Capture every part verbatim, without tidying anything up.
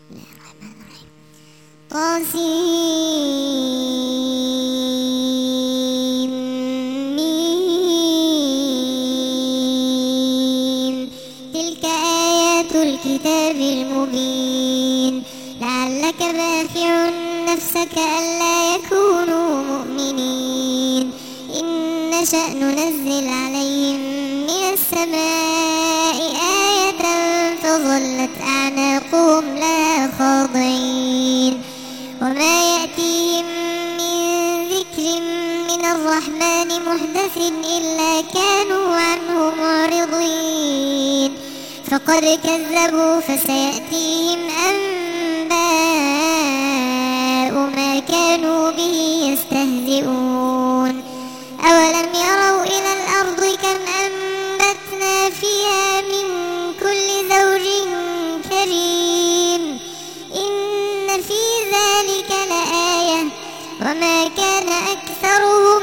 طاسيم ميم. تلك آيات الكتاب المبين. لعلك باخع نفسك ألا يكونوا مؤمنين. إن نشأ ننزل عليهم من السماء آية فظلت أعناقهم لها خاضعين. وما يأتيهم من ذكر من الرحمن محدث إلا كانوا عنه معرضين. فقد كذبوا فسيأتيهم أنباء ما كانوا به يستهزئون. أولم يروا إلى الأرض كم أنبتنا فيها من كل زوج كريم. إن في ذلك لآية وما كان أكثرهم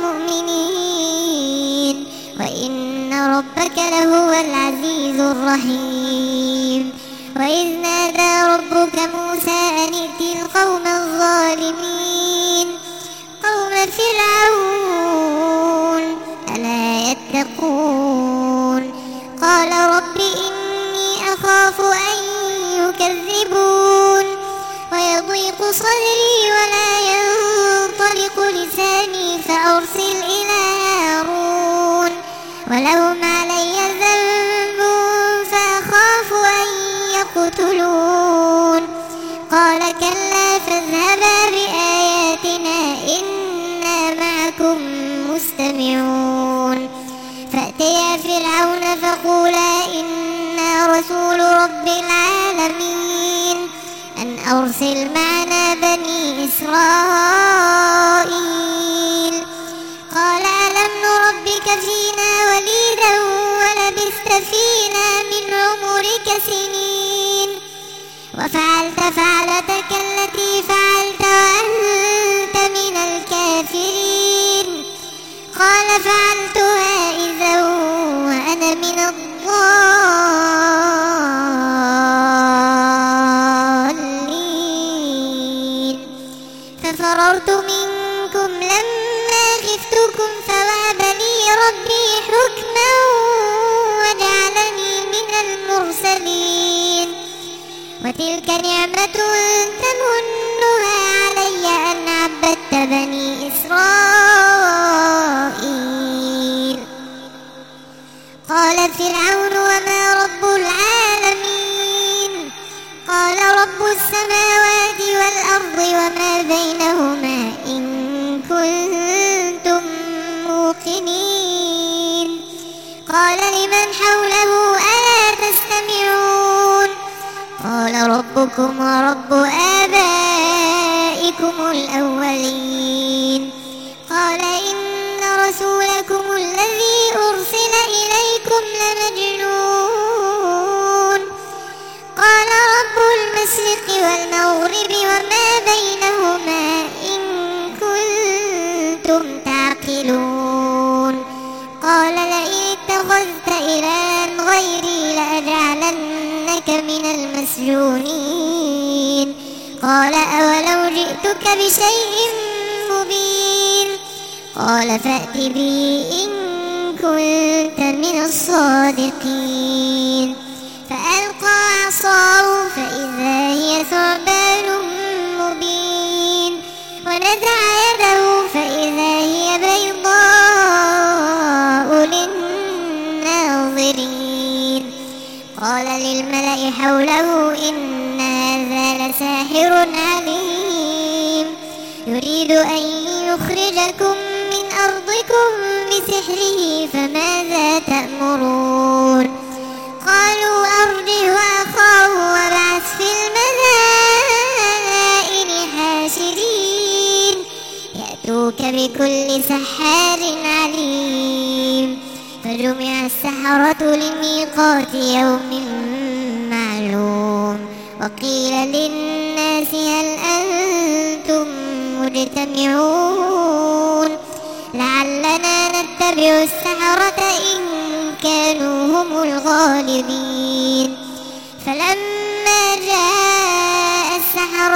مؤمنين. وإن ربك لهو العزيز الرحيم. وإذ نادى ربك موسى أن ائت القوم الظالمين قوم فرعون ألا يتقون. قال رب إني أخاف أن يكذبون ويضيق صدري ولا ينطلق لساني فأرسل إلى هارون ولهم علي ذنب فأخاف أن يقتلون. قال كلا فاذهبا بآياتنا إنا معكم مستمعون. فأتيا فرعون فقولا إنا رسول رب العالمين أن أرسل معنا بني إسرائيل. قال ألم نربك فينا وليدا ولبثت فينا من عمرك سنين وفعلت فعلتك التي فعلت وأنت من الكافرين. قال فعلتها إذا وأنا من الضالين. ففررت منكم لما خفتكم فوهب لي ربي حكما وجعلني من المرسلين. وتلك نعمة تمنها علي أن عبدت بني إسرائيل. قال فرعون وما رب العالمين. قال رب السماوات والأرض وما بينهما إن كنتم موقنين. قال لمن حوله ألا تستمعون. قال ربكم ورب آبائكم الأولين. قال إن رسولكم الذي أرسل إليكم لمجنون. قال رب المشرق والمغرب وما بينهما إن كنتم تعقلون. قال لئن اتخذت إلها غيري لأجعلنك من المسجونين. قال أولو جئتك بشيء مبين. قال فأت به إن كنت من الصادقين. فألقى عصاه فإذا هي ثعبان مبين. ونزع يده فإذا هي بيضاء للناظرين. قال للملأ حوله إن هذا لساحر عليم يريد أن يخرجكم من أرضكم بسحره فماذا تأمرون. قالوا أرجه وأخاه وابعث في المدائن حاشرين يأتوك بكل سحار عليم. فجمع السحرة لميقات يوم معلوم. وقيل للناس هل أنتم مجتمعون لعلنا نتبع السحرة إن كانوا هم الغالبين. فلما جاء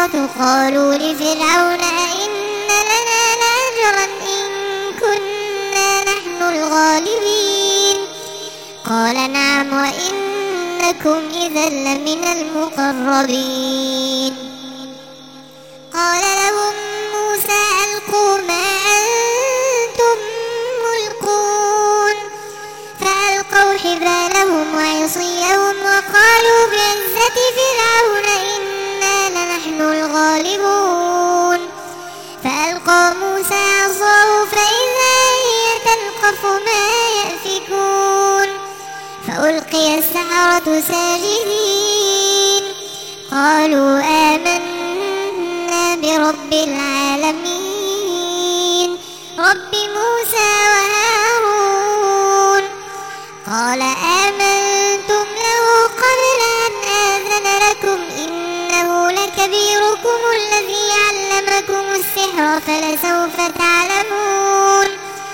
السحرة قالوا لفرعون أئن لنا لأجرا إن كنا نحن الغالبين قال نعم وإنكم إذا لمن المقربين قال لهم موسى ألقوا ما أنتم ملقون فألقوا حبالهم وعصيهم وقالوا بعزة فرعون إنا لنحن الغالبون فألقى موسى عصاه فإذا هي تلقف ما يأفكون فألقي السحرة ساجدين قالوا آمنا برب العالمين رب موسى وهارون قال آمنتم له قبل أن آذن لكم إنه لكبيركم الذي علمكم السحر فلسوف تعلمون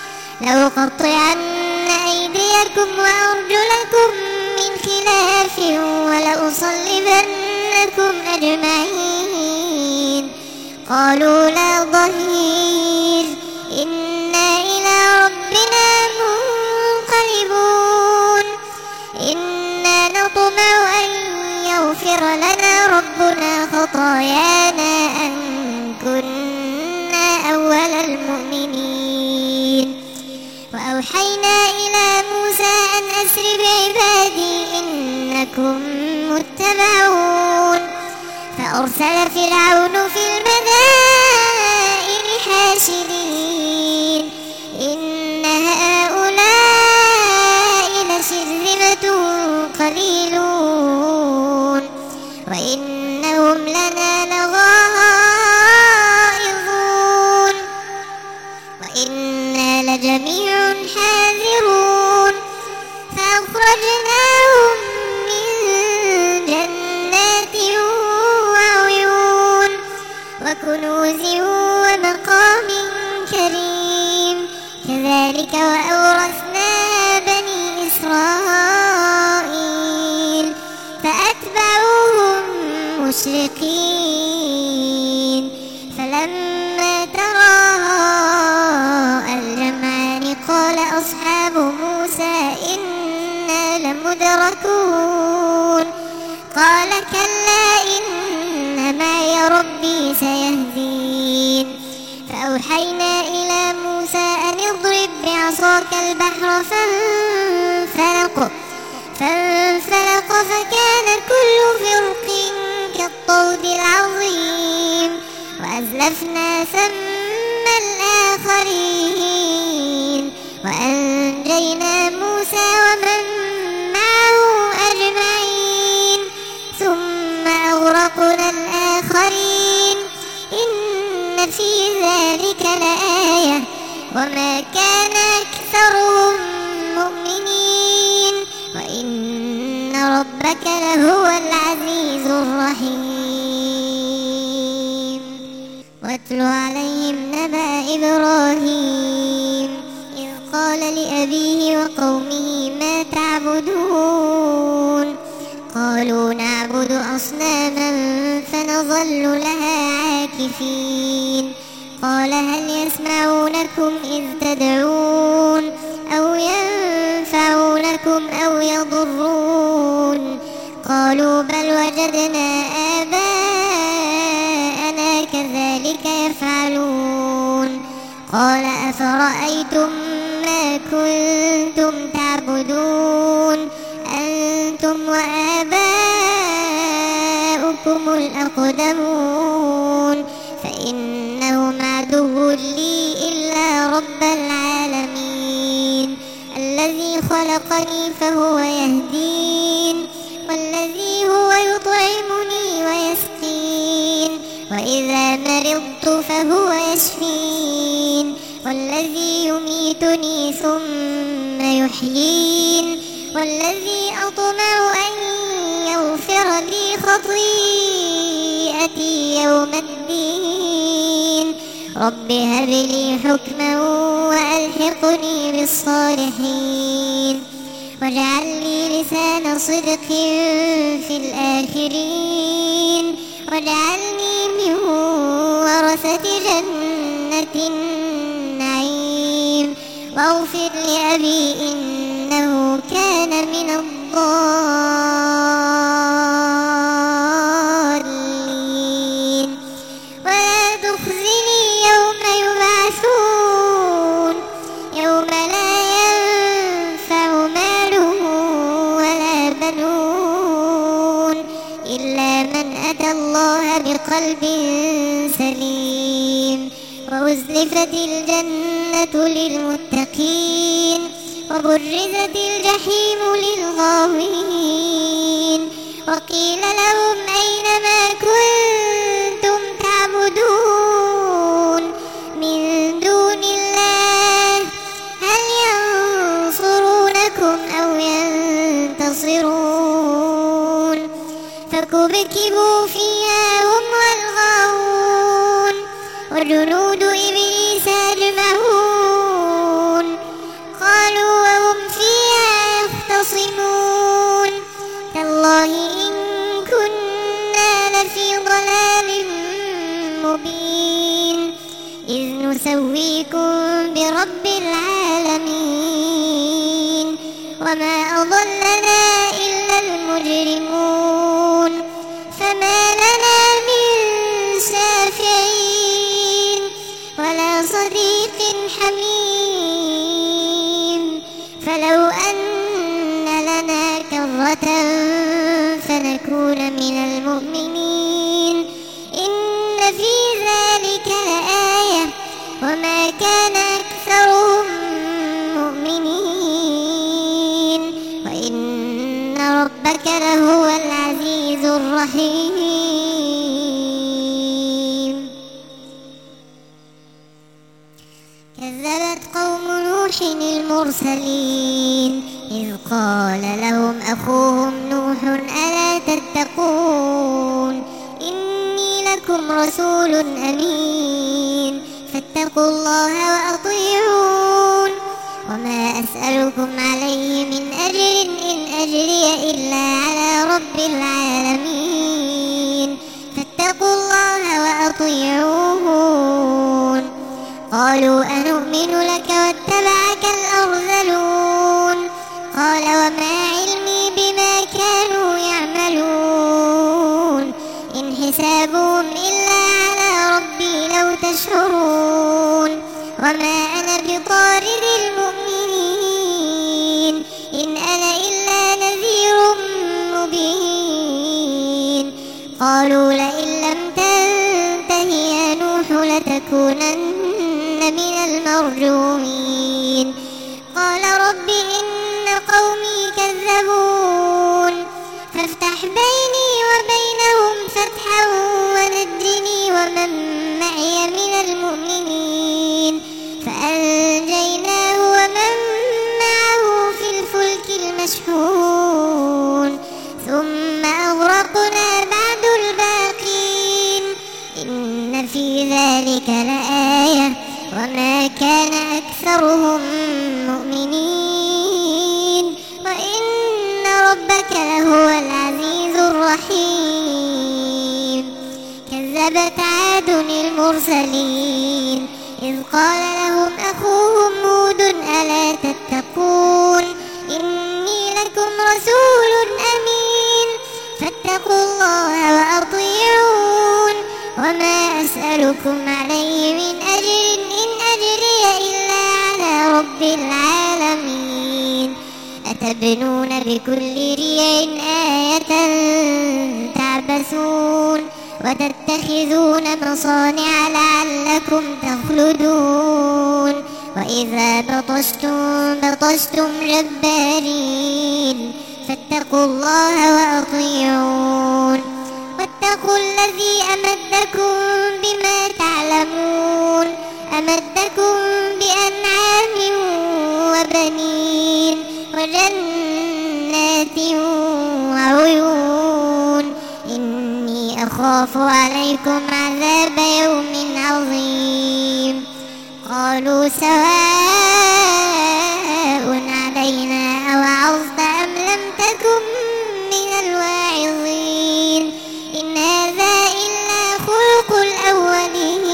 لأقطعن أيديكم وأرجلكم من خلاف ولأصلبنكم أجمعين قالوا لا ضير إنا إلى ربنا منقلبون إنا نطمع أن يغفر لنا ربنا خطايانا أن كنا أول المؤمنين وأوحينا إلى موسى أن أسر بعبادي إنكم متبعون فأرسل فرعون في المدائن حاشرين إن هؤلاء لشرذمة قليلون وإنهم لنا لغائظون وإنا لجميع حاذرون فأخرجناهم من جنات وعيون وكنوز ومقام كريم كذلك وأورثناها بني إسرائيل فأتبعوهم مشرقين فلما تراءى الجمعان قال أصحاب موسى إنا لمدركون قال كلا إن معي ربي سيهدين فأوحينا إلى موسى أن اضرب بعصاك البحر فانفلق فانفلق فكان كل فرق كالطود العظيم وأزلفنا ثم الآخرين وأنجينا موسى ومن معه أجمعين ثم أغرقنا الآخرين إن في ذلك لآية وما كان أكثرهم مؤمنين وإن ربك لهو العزيز الرحيم واتل عليهم نبأ إبراهيم إذ قال لأبيه وقومه ما تعبدون قالوا نعبد أصناما فنظل لها عاكفين قال هل يسمعونكم إذ تدعون أو ينفعونكم أو يضرون قالوا بل وجدنا آباءنا كذلك يفعلون قال أفرأيتم ما كنتم تعبدون أنتم وآباؤكم الأقدمون فإنهم عدو لي إلا رب العالمين الذي خلقني فهو يهدين والذي هو يطعمني ويسقين وإذا مرضت فهو يشفين والذي يميتني ثم يحيين والذي أطمع أن يغفر لي خطيئتي يوم الدين رب هب لي حكما وألحقني بالصالحين واجعل لي لسان صدق في الآخرين واجعلني من ورثة جنة النعيم واغفر لأبي إنه كان من الضالين ولا تخزني يوم يبعثون يوم لا ينفع مال ولا بنون إلا من أتى الله بقلب سليم وأزلفت الجنة للمتقين وبرزت الجحيم للغاوين وقيل لهم أين ما كنتم تعبدون من دون الله هل ينصرونكم أو ينتصرون فكبكبوا فيها هم والغاوون وجنود إبليس أجمعون قالوا وهم فيها يختصمون تالله إن كنا لفي ضلال مبين إذ نسويكم برب العالمين وما أضلنا إلا المجرمون فما لنا من شافعين ولا صديق حميم فلو أن لنا كرة فنكون من المؤمنين إن في ذلك لآية وما كان أكثرهم مؤمنين وإن ربك لهو العزيز الرحيم كذبت قوم نوح المرسلين إذ قال لهم أخوهم نوح ألا تتقون إني لكم رسول أمين فاتقوا الله وأطيعون وما أسألكم عليه من أجر إن أجري إلا على رب العالمين فاتقوا الله وأطيعون قالوا أنؤمن لك واتبعك الأرذلون قال وما علمي بما كانوا يعملون إن حسابهم إلا على ربي لو تشعرون وما أنا بطارد المؤمنين إن أنا إلا نذير مبين قالوا لئن لم تنته يا نوح لتكونن من المرجومين قال رب إن قومي كذبون فافتح بيني وبينهم فتحا ونجني ومن معي من المؤمنين فأنجيناه ومن معه في الفلك المشحون ثم أغرقنا بعد الباقين إن في ذلك لآية وما كان أكثرهم مؤمنين وإن ربك لهو العزيز الرحيم كذبت عاد المرسلين إذ قال لهم أخوهم هود ألا تتقون إني لكم رسول أمين فاتقوا الله وأطيعون وما أسألكم عليه من أجر إن أجري إلا على رب العالمين أتبنون بكل ريع آية تعبثون وتتخذون مصانع لعلكم تخلدون وإذا بطشتم بطشتم جبارين فاتقوا الله وأطيعون واتقوا الذي أمدكم بما تعلمون أمدكم بأنعام وبنين وجنات وعيون إني أخاف عليكم عذاب يوم عظيم قالوا سواء علينا أوعظت أم لم تكن من الواعظين إن هذا إلا خلق الأولين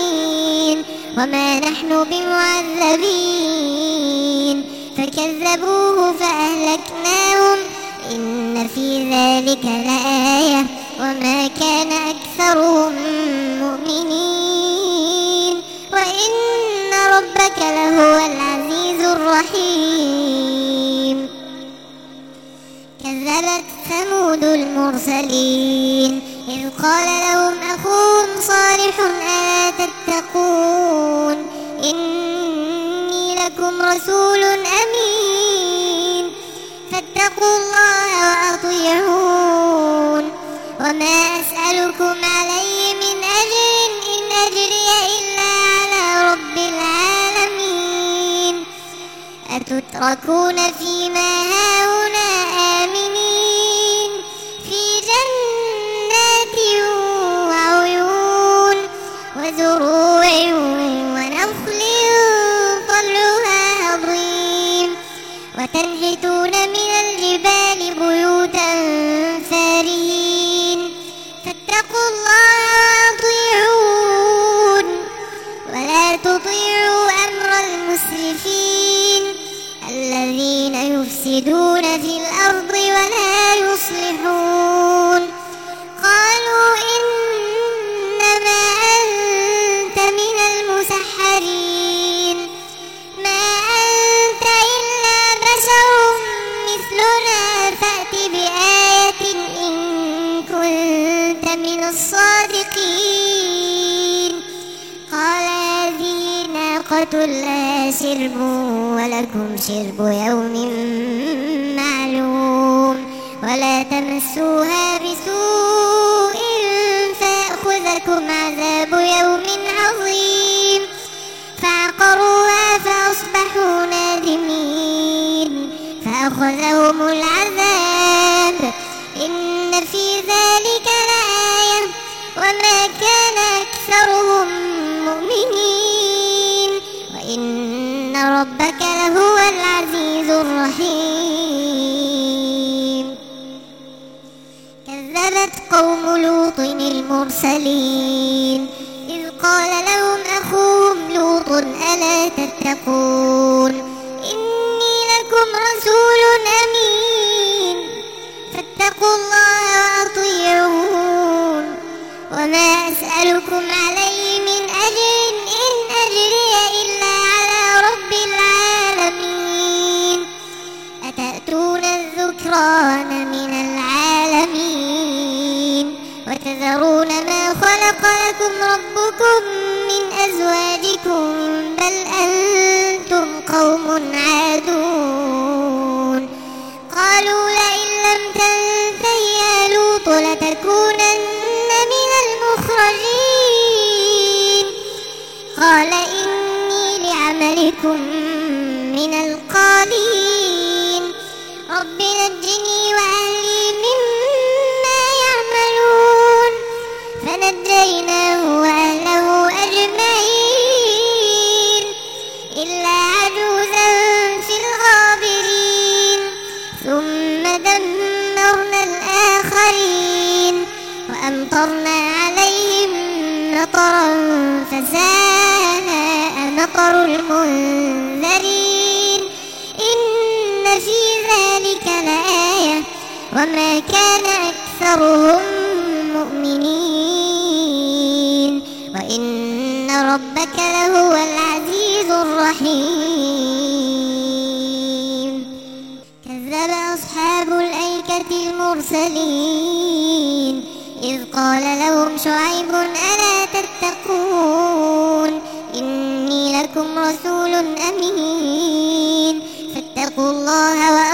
وما نحن بمعذبين فكذبوه فأهلكناهم إن في ذلك لآية وما كان أكثرهم مؤمنين وإن ربك لهو العزيز الرحيم. كذبت ثمود المرسلين إذ قال لهم أخوهم صالح ألا تتقون إني لكم رسول أمين فاتقوا الله وأطيعون وما أسألكم عليه من أجر إن أجري إلا على رب العالمين. أتتركون فيما هاهنا آمنين في جنات وعيون وزروع ونخل طلعها هضيم وتنحتون من الجبال بيوتا فارهين فاتقوا الله وأطيعون ولا تطيعوا أمر المسرفين الذين يفسدون في الأرض ولا يصلحون. قالوا إنما أنت من المسحرين ما أنت إلا بشر مثلنا فأت بآية إن كنت من الصادقين. قال هذه ناقة لها شرب ولكم شرب يوم معلوم ولا تمسوها بسوء فيأخذكم عذاب يوم عظيم. فعقروها فأصبحوا نادمين فأخذهم العذاب إن في ذلك لآية وما كان أكثرهم مؤمنين وإن ربك لهو العزيز الرحيم. كذبت قوم لوط المرسلين إذ قال لهم أخوهم لوط ألا تتقون إني لكم رسول أمين فاتقوا الله وأطيعون وما أسألكم عليه من أجر إن أجري إلا على رب العالمين. أتأتون الذكران من العالمين وتذرون ما خلق لكم ربكم من أزواجكم بل أنتم قوم عادون. قالوا لئن لم تنته يا لوط لتكونن من المخرجين. قال إني لعملكم من القالين رب نجني وأهلي مما يعملون. فنجيناه وأهله أجمعين إلا عجوزا في الغابرين ثم دمرنا الآخرين وأمطرنا عليهم مطرا فساء مطر المنذرين إن في ذلك لآية وما كان أكثرهم مؤمنين وإن ربك لهو العزيز الرحيم. كذب أصحاب الأيكة المرسلين إذ قال لهم شعيب ألا تتقون إني لكم رسول أمين فاتقوا الله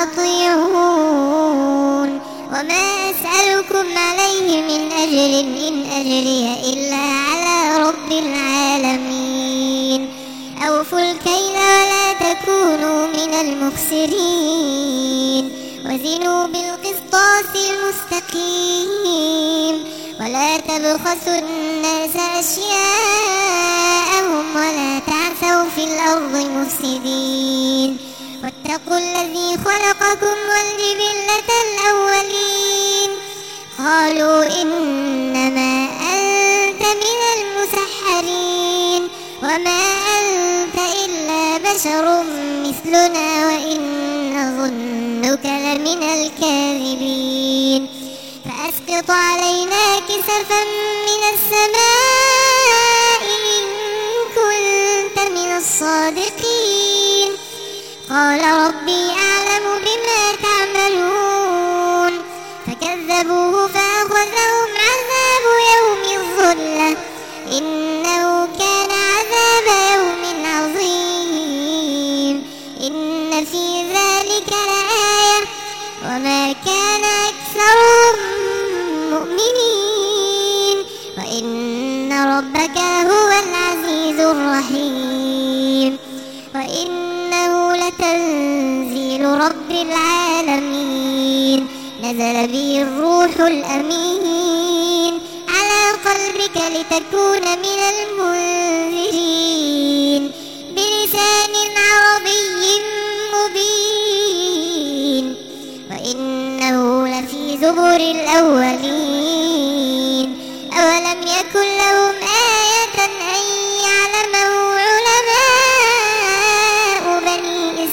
وأطيعون وما أسألكم عليه من أجر إن أجري إلا على رب العالمين. أوفوا الكيل ولا تكونوا من المخسرين وزنوا بالقسطاس المستقيم ولا تبخسوا الناس أشياءهم ولا تعثوا في الأرض مفسدين واتقوا الذي خلقكم والجبلة الأولين. قالوا إنما أنت من المسحرين وما بشر مثلنا وإن نظنك لمن الكاذبين فأسقط علينا كسفا من السماء إن كنت من الصادقين قال ربي أعلم بما تعملون فكذبوه فأخذهم عذاب يوم الظلة إنه كان عذاب يوم عظيم إن في ذلك لآية وما كان أكثرهم مؤمنين وإن ربك هو العزيز الرحيم وإنه لتنزيل رب العالمين نزل به الروح الأمين على قلبك لتكون من المنذرين بلسان عربي مبين وإنه لفي زبر الأولين أولم يكن لهم آية أن يعلمه علماء بني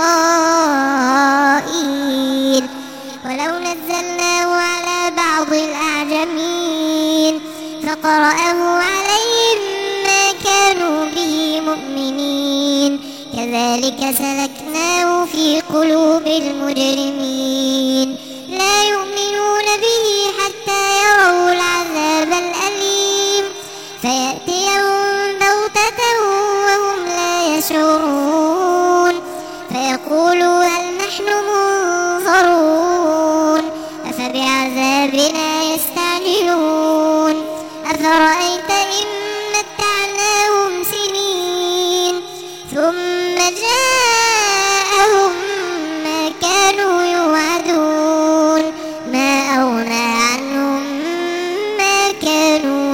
إسرائيل ولو نزلناه على بعض الأعجمين فقرأه عليهم ما كانوا به مؤمنين كذلك سلكناه في قلوب المجرمين لا يؤمنون به حتى يروا العذاب الأليم فيأتيهم بغتة وهم لا يشعرون فيقولوا هل نحن منظرون أفبعذابنا يستعجلون أفرأيت إن متعناهم سنين ثم جاءهم ما كانوا يوعدون ما أغنى عنهم ما كانوا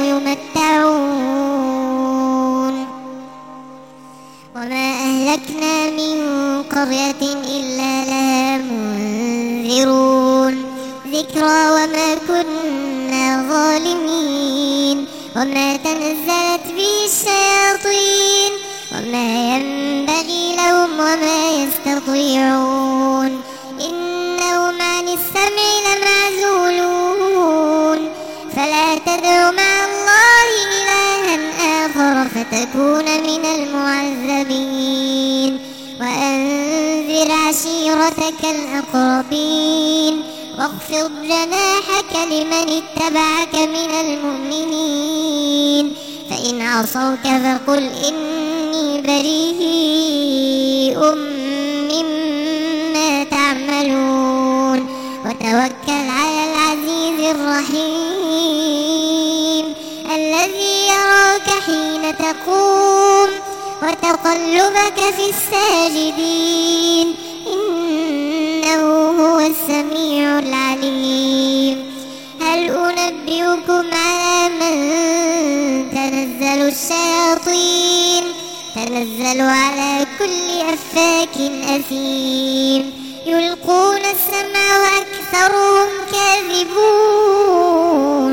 يمتعون وما أهلكنا من قرية إلا لها منذرون ذكرى وما كنا ظالمين وما تنزلت به الشياطين وما ينبغي لهم وما يستطيعون إنهم عن السمع لمعزولون فلا تدع مع الله إلها آخر فتكون من المعذبين وأنذر عشيرتك الأقربين واخفض جناحك لمن اتبعك من المؤمنين فإن عصوك فقل إني بريء مما تعملون وتوكل على العزيز الرحيم الذي يراك حين تقوم وتقلبك في الساجدين إنه هو السميع العليم هل أنبئكم على من تنزل الشياطين تنزل على كل أفاك أثيم يلقون السمع وأكثرهم كاذبون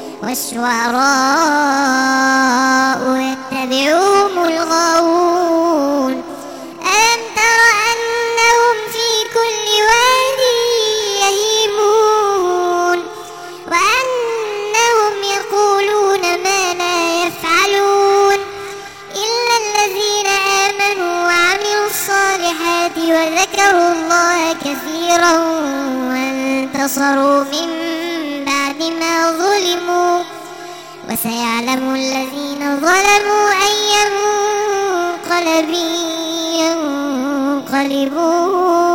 والشعراء يتبعهم الغاوون ألم تر أنهم في كل واد يهيمون وأنهم يقولون ما لا يفعلون إلا الذين آمنوا وعملوا الصالحات وذكروا الله كثيرا وانتصروا من بعد ما ظلموا وسيعلم الذين ظلموا أي منقلب ينقلبون